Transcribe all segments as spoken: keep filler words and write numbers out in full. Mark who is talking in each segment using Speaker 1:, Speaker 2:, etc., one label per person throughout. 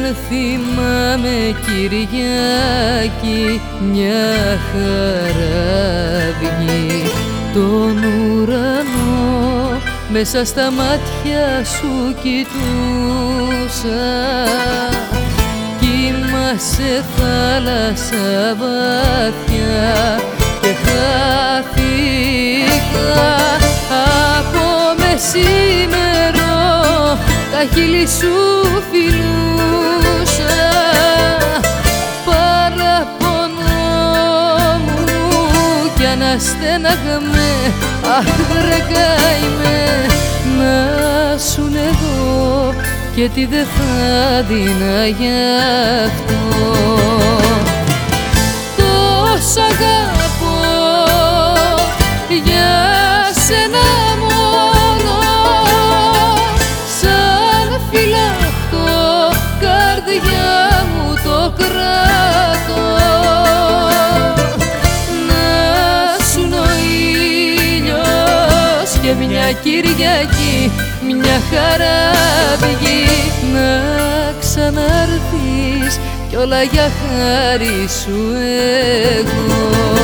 Speaker 1: δεν θυμάμαι Κυριακή μια χαράβγη τον ουρανό μέσα στα μάτια σου κοιτούσα κύμα σε θάλασσα βαθιά και χάθηκα από μεσήμερο τα χείλη σου φιλούσα παραπονό μου κι αναστέναγμαι αχ βρε καημέ να σουν εδώ και τι δε θα δίνα γι' αυτό τόσα αγαπώ για σένα μόνο σαν φυλαχτό καρδιά μου το κράτω να σουν ο ήλιος και μια Κυριακή μια χαράβγη να ξαναρθείς κι όλα για χάρη σου εγώ.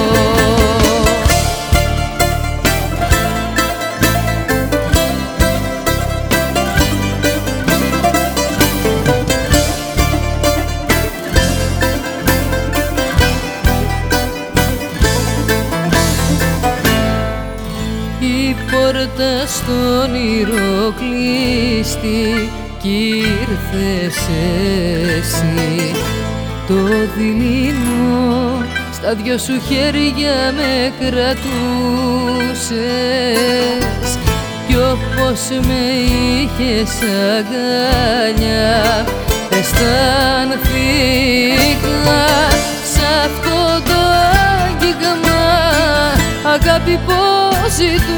Speaker 1: Η πόρτα στο όνειρο κλείστη κι ήρθες εσύ το δειλινό στα δυο σου χέρια με κρατούσες κι όπως με είχες αγκαλιά αισθάνθηκα σ' αυτό το άγγιγμα αγάπη πως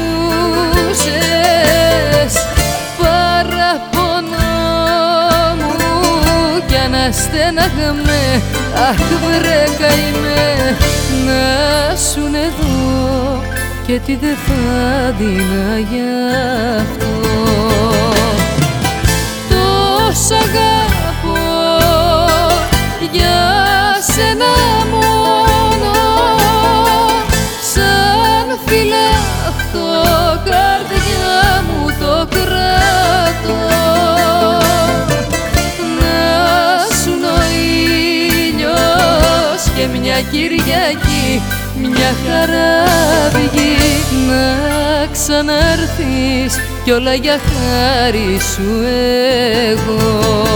Speaker 1: ζητούσες παραπονό μου κι αναστέναγμαι αχ βρε καημέ να σουν εδώ και τι δε θα δίνα γι' αυτό τόσα αγαπώ για σένα μόνο σαν φυλαχτό καρδιά μου το κράτω να σουν ο ήλιος και μια Κυριακή μια χαράβγη να ξαναρθείς κι όλα για χάρη σου εγώ.